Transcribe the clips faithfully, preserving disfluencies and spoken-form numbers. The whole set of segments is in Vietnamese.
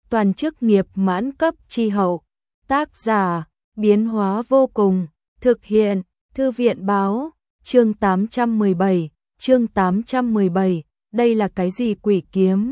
toàn chức nghiệp mãn cấp chi hậu. Tác giả, biến hóa vô cùng, thực hiện, Thư viện báo, chương tám trăm mười bảy, chương tám trăm mười bảy, đây là cái gì quỷ kiếm?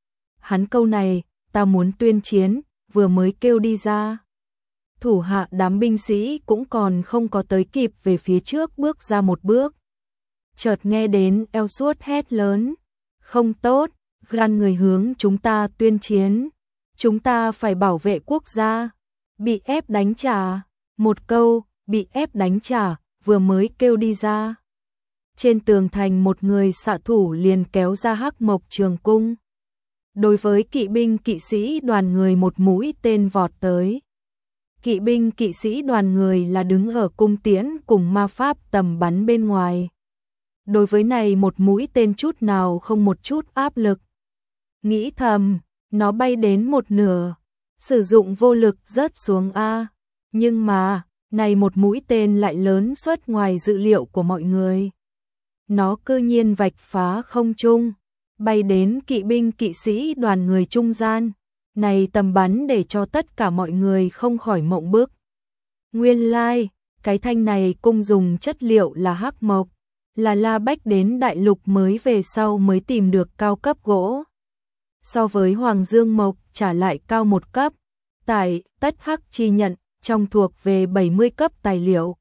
Hắn câu này, ta muốn tuyên chiến, vừa mới kêu đi ra. Thủ hạ đám binh sĩ cũng còn không có tới kịp về phía trước bước ra một bước. Chợt nghe đến Ellsworth hét lớn, không tốt, gan người hướng chúng ta tuyên chiến, chúng ta phải bảo vệ quốc gia, bị ép đánh trả, một câu, bị ép đánh trả, vừa mới kêu đi ra. Trên tường thành một người xạ thủ liền kéo ra hắc mộc trường cung. Đối với kỵ binh kỵ sĩ đoàn người một mũi tên vọt tới. Kỵ binh kỵ sĩ đoàn người là đứng ở cung tiễn cùng ma pháp tầm bắn bên ngoài. Đối với này một mũi tên chút nào không một chút áp lực. Nghĩ thầm, nó bay đến một nửa, sử dụng vô lực rớt xuống A. Nhưng mà, này một mũi tên lại lớn xuất ngoài dự liệu của mọi người. Nó cư nhiên vạch phá không trung, bay đến kỵ binh kỵ sĩ đoàn người trung gian. Này tầm bắn để cho tất cả mọi người không khỏi mộng bức. Nguyên lai, like, cái thanh này cung dùng chất liệu là hắc mộc, là La Bách đến đại lục mới về sau mới tìm được cao cấp gỗ. So với Hoàng Dương Mộc trả lại cao một cấp, tại tất hắc chi nhận, trong thuộc về bảy mươi cấp tài liệu.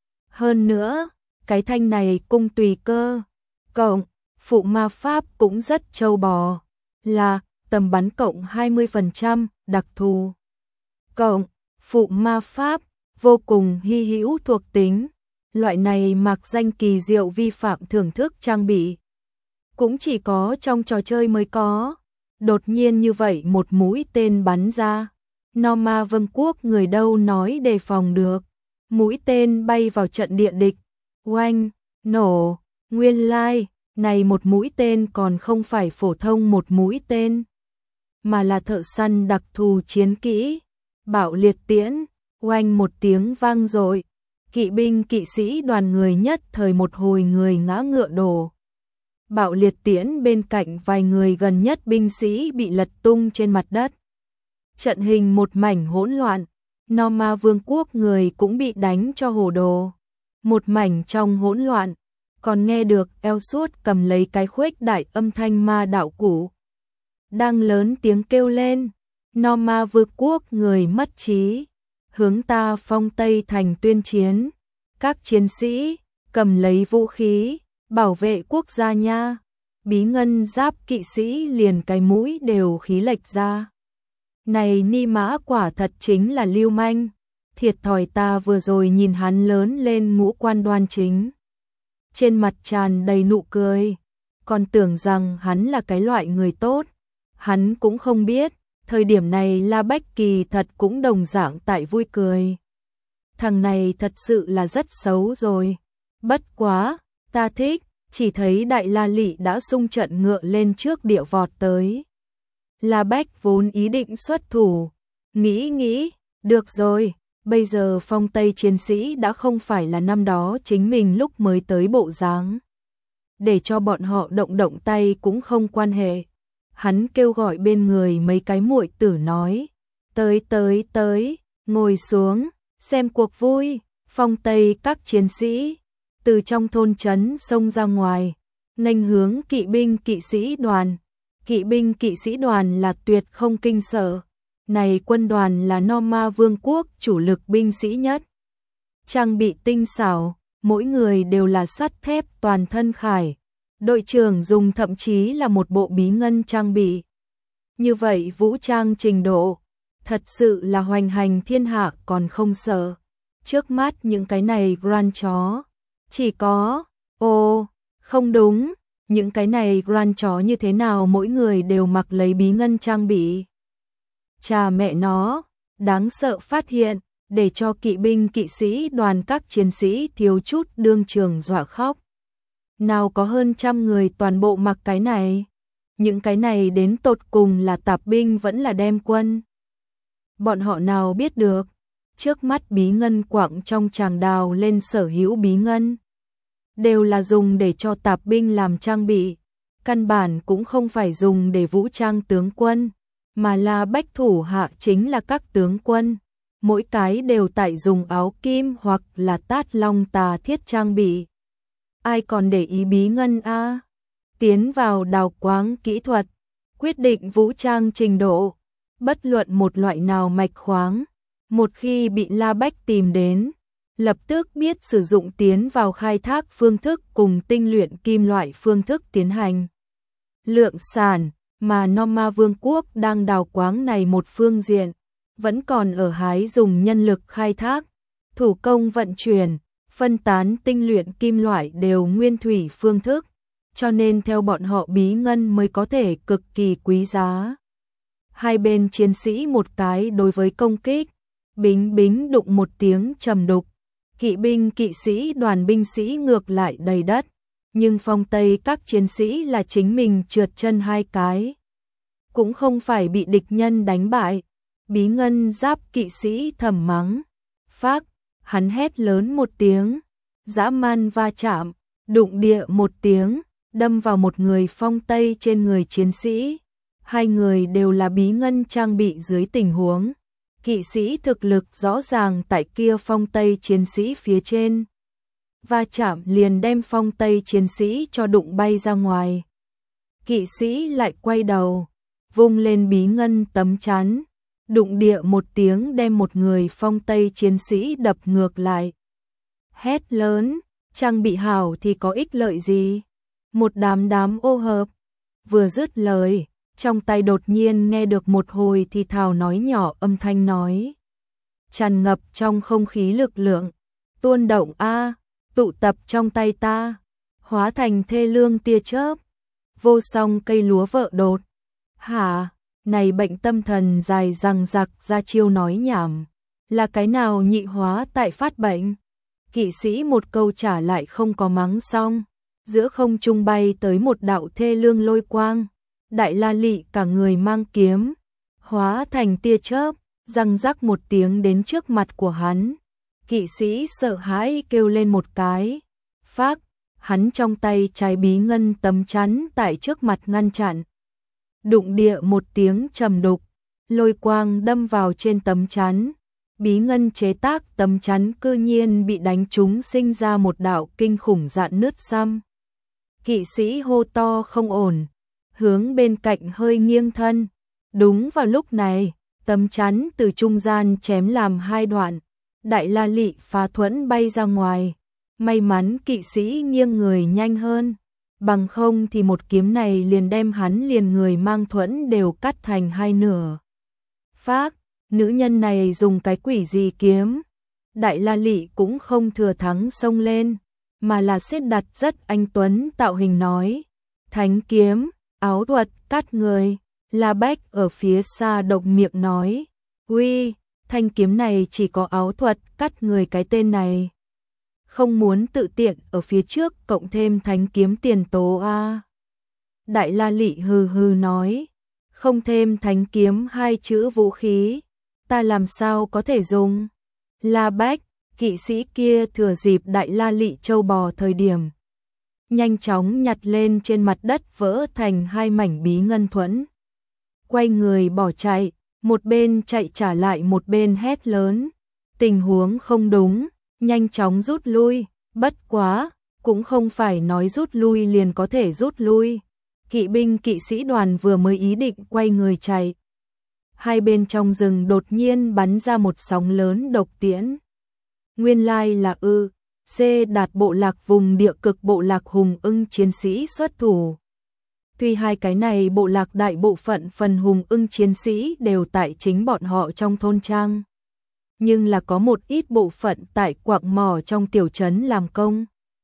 Hơn nữa, cái thanh này cung tùy cơ, cộng, phụ ma pháp cũng rất trâu bò, là tầm bắn cộng hai mươi phần trăm, đặc thù. Cộng, phụ ma pháp, vô cùng hy hữu thuộc tính. Loại này mặc danh kỳ diệu vi phạm thưởng thức trang bị. Cũng chỉ có trong trò chơi mới có. Đột nhiên như vậy một mũi tên bắn ra. Norma Vương quốc người đâu nói đề phòng được. Mũi tên bay vào trận địa địch. Oanh, nổ, nguyên lai, này một mũi tên còn không phải phổ thông một mũi tên. Mà là thợ săn đặc thù chiến kỹ. Bạo liệt tiễn, oanh một tiếng vang dội. Kỵ binh kỵ sĩ đoàn người nhất thời một hồi người ngã ngựa đổ. Bạo liệt tiễn bên cạnh vài người gần nhất binh sĩ bị lật tung trên mặt đất. Trận hình một mảnh hỗn loạn, Norma Vương quốc người cũng bị đánh cho hồ đồ. Một mảnh trong hỗn loạn, còn nghe được Ellsworth cầm lấy cái khuếch đại âm thanh ma đạo cụ. Đang lớn tiếng kêu lên, Norma Vương quốc người mất trí. Hướng ta phong Tây thành tuyên chiến, các chiến sĩ, cầm lấy vũ khí, bảo vệ quốc gia nha. Bí ngân giáp kỵ sĩ liền cái mũi đều khí lệch ra. Này ni mã quả thật chính là lưu manh, thiệt thòi ta vừa rồi nhìn hắn lớn lên ngũ quan đoan chính. Trên mặt tràn đầy nụ cười, còn tưởng rằng hắn là cái loại người tốt, hắn cũng không biết. Thời điểm này La Bách kỳ thật cũng đồng dạng tại vui cười. Thằng này thật sự là rất xấu rồi. Bất quá, ta thích, chỉ thấy đại La Lị đã xung trận ngựa lên trước địa vọt tới. La Bách vốn ý định xuất thủ. Nghĩ nghĩ, được rồi, bây giờ phong Tây chiến sĩ đã không phải là năm đó chính mình lúc mới tới bộ dáng. Để cho bọn họ động động tay cũng không quan hệ. Hắn kêu gọi bên người mấy cái muội tử nói, tới tới tới, ngồi xuống, xem cuộc vui. Phong Tây các chiến sĩ, từ trong thôn trấn xông ra ngoài, nghênh hướng kỵ binh kỵ sĩ đoàn. Kỵ binh kỵ sĩ đoàn là tuyệt không kinh sợ. Này quân đoàn là Norma Vương quốc chủ lực binh sĩ nhất. Trang bị tinh xảo, mỗi người đều là sắt thép toàn thân khải. Đội trưởng dùng thậm chí là một bộ bí ngân trang bị. Như vậy vũ trang trình độ, thật sự là hoành hành thiên hạ còn không sợ. Trước mắt những cái này Grand chó, chỉ có, ô, không đúng, những cái này Grand chó như thế nào mỗi người đều mặc lấy bí ngân trang bị. Cha mẹ nó, đáng sợ phát hiện, để cho kỵ binh kỵ sĩ đoàn các chiến sĩ thiếu chút đương trường dọa khóc. Nào có hơn trăm người toàn bộ mặc cái này. Những cái này đến tột cùng là tạp binh vẫn là đem quân. Bọn họ nào biết được. Trước mắt bí ngân quặng trong tràng đào lên sở hữu bí ngân. Đều là dùng để cho tạp binh làm trang bị. Căn bản cũng không phải dùng để vũ trang tướng quân. mà La Bách thủ hạ chính là các tướng quân, mỗi cái đều tại dùng áo kim hoặc là Tát Long tà thiết trang bị. Ai còn để ý bí ngân a? Tiến vào đào quáng kỹ thuật, quyết định vũ trang trình độ, bất luận một loại nào mạch khoáng, một khi bị La Bách tìm đến, lập tức biết sử dụng tiến vào khai thác phương thức cùng tinh luyện kim loại phương thức tiến hành. Lượng sản mà Norma Vương quốc đang đào quáng này một phương diện, vẫn còn ở hái dùng nhân lực khai thác, thủ công vận chuyển, phân tán tinh luyện kim loại đều nguyên thủy phương thức, cho nên theo bọn họ bí ngân mới có thể cực kỳ quý giá. Hai bên chiến sĩ một cái đối với công kích, bính bính đụng một tiếng trầm đục, kỵ binh kỵ sĩ đoàn binh sĩ ngược lại đầy đất, nhưng phong Tây các chiến sĩ là chính mình trượt chân hai cái, cũng không phải bị địch nhân đánh bại. Bí ngân giáp kỵ sĩ thầm mắng, phác, hắn hét lớn một tiếng, dã man va chạm, đụng địa một tiếng, đâm vào một người phong Tây trên người chiến sĩ. Hai người đều là bí ngân trang bị dưới tình huống, kỵ sĩ thực lực rõ ràng tại kia phong Tây chiến sĩ phía trên. Va chạm liền đem phong Tây chiến sĩ cho đụng bay ra ngoài. Kỵ sĩ lại quay đầu, vung lên bí ngân tấm chắn, đụng địa một tiếng đem một người phong Tây chiến sĩ đập ngược lại. Hét lớn, trang bị hảo thì có ích lợi gì? Một đám đám ô hợp. Vừa dứt lời, trong tay đột nhiên nghe được một hồi thì thào nói nhỏ âm thanh nói. Tràn ngập trong không khí lực lượng, tuôn động a, tụ tập trong tay ta, hóa thành thê lương tia chớp, vô song cây lúa vợ đột. Hả? Này bệnh tâm thần dài răng rặc ra chiêu nói nhảm, là cái nào nhị hóa tại phát bệnh? Kỵ sĩ một câu trả lại không có mắng xong, giữa không trung bay tới một đạo thê lương lôi quang, Đại La Lị cả người mang kiếm, hóa thành tia chớp, răng rắc một tiếng đến trước mặt của hắn. Kỵ sĩ sợ hãi kêu lên một cái, phác, hắn trong tay trái bí ngân tấm chắn tại trước mặt ngăn chặn. Đụng địa một tiếng trầm đục, lôi quang đâm vào trên tấm chắn, bí ngân chế tác tấm chắn cư nhiên bị đánh trúng sinh ra một đạo kinh khủng rạn nứt xăm. Kỵ sĩ hô to không ổn, hướng bên cạnh hơi nghiêng thân. Đúng vào lúc này, tấm chắn từ trung gian chém làm hai đoạn, Đại La Lị phá thuẫn bay ra ngoài. May mắn kỵ sĩ nghiêng người nhanh hơn, bằng không thì một kiếm này liền đem hắn liền người mang thuẫn đều cắt thành hai nửa. Phác, nữ nhân này dùng cái quỷ gì kiếm? Đại La Lị cũng không thừa thắng xông lên, mà là xếp đặt rất anh tuấn tạo hình nói. Thánh kiếm, áo thuật, cắt người. La Bách ở phía xa động miệng nói. Uy, thanh kiếm này chỉ có áo thuật, cắt người cái tên này. Không muốn tự tiện ở phía trước cộng thêm thánh kiếm tiền tố a. Đại La Lị hừ hừ nói. Không thêm thánh kiếm hai chữ vũ khí, ta làm sao có thể dùng? La Bách, kỵ sĩ kia thừa dịp Đại La Lị châu bò thời điểm, nhanh chóng nhặt lên trên mặt đất vỡ thành hai mảnh bí ngân thuẫn. Quay người bỏ chạy, một bên chạy trả lại một bên hét lớn. Tình huống không đúng, nhanh chóng rút lui, bất quá, cũng không phải nói rút lui liền có thể rút lui. Kỵ binh kỵ sĩ đoàn vừa mới ý định quay người chạy. Hai bên trong rừng đột nhiên bắn ra một sóng lớn độc tiễn. Nguyên lai là ư, C đạt bộ lạc vùng địa cực bộ lạc hùng ưng chiến sĩ xuất thủ. Tuy hai cái này bộ lạc đại bộ phận phần hùng ưng chiến sĩ đều tại chính bọn họ trong thôn trang, nhưng là có một ít bộ phận tại quạng mỏ trong tiểu trấn làm công,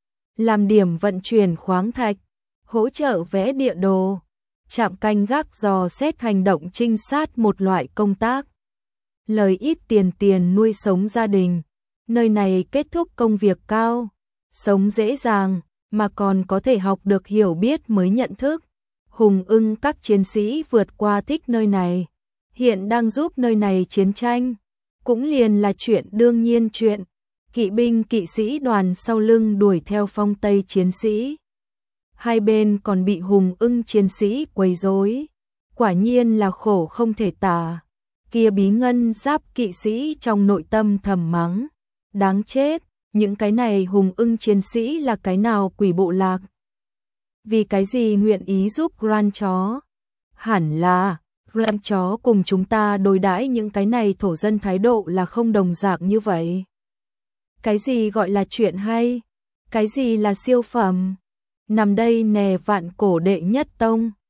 làm điểm vận chuyển khoáng thạch, hỗ trợ vẽ địa đồ, chạm canh gác dò xét hành động trinh sát một loại công tác. Lời ít tiền tiền nuôi sống gia đình, nơi này kết thúc công việc cao, sống dễ dàng, mà còn có thể học được hiểu biết mới nhận thức. Hùng ưng các chiến sĩ vượt qua thích nơi này, hiện đang giúp nơi này chiến tranh, cũng liền là chuyện đương nhiên chuyện. Kỵ binh kỵ sĩ đoàn sau lưng đuổi theo phong Tây chiến sĩ. Hai bên còn bị hùng ưng chiến sĩ quấy rối. Quả nhiên là khổ không thể tả. Kia bí ngân giáp kỵ sĩ trong nội tâm thầm mắng. Đáng chết, những cái này hùng ưng chiến sĩ là cái nào quỷ bộ lạc? Vì cái gì nguyện ý giúp Grand chó? Hẳn là, Grand chó cùng chúng ta đối đãi những cái này thổ dân thái độ là không đồng dạng như vậy. Cái gì gọi là chuyện hay? Cái gì là siêu phẩm? Nằm đây nè vạn cổ đệ nhất tông.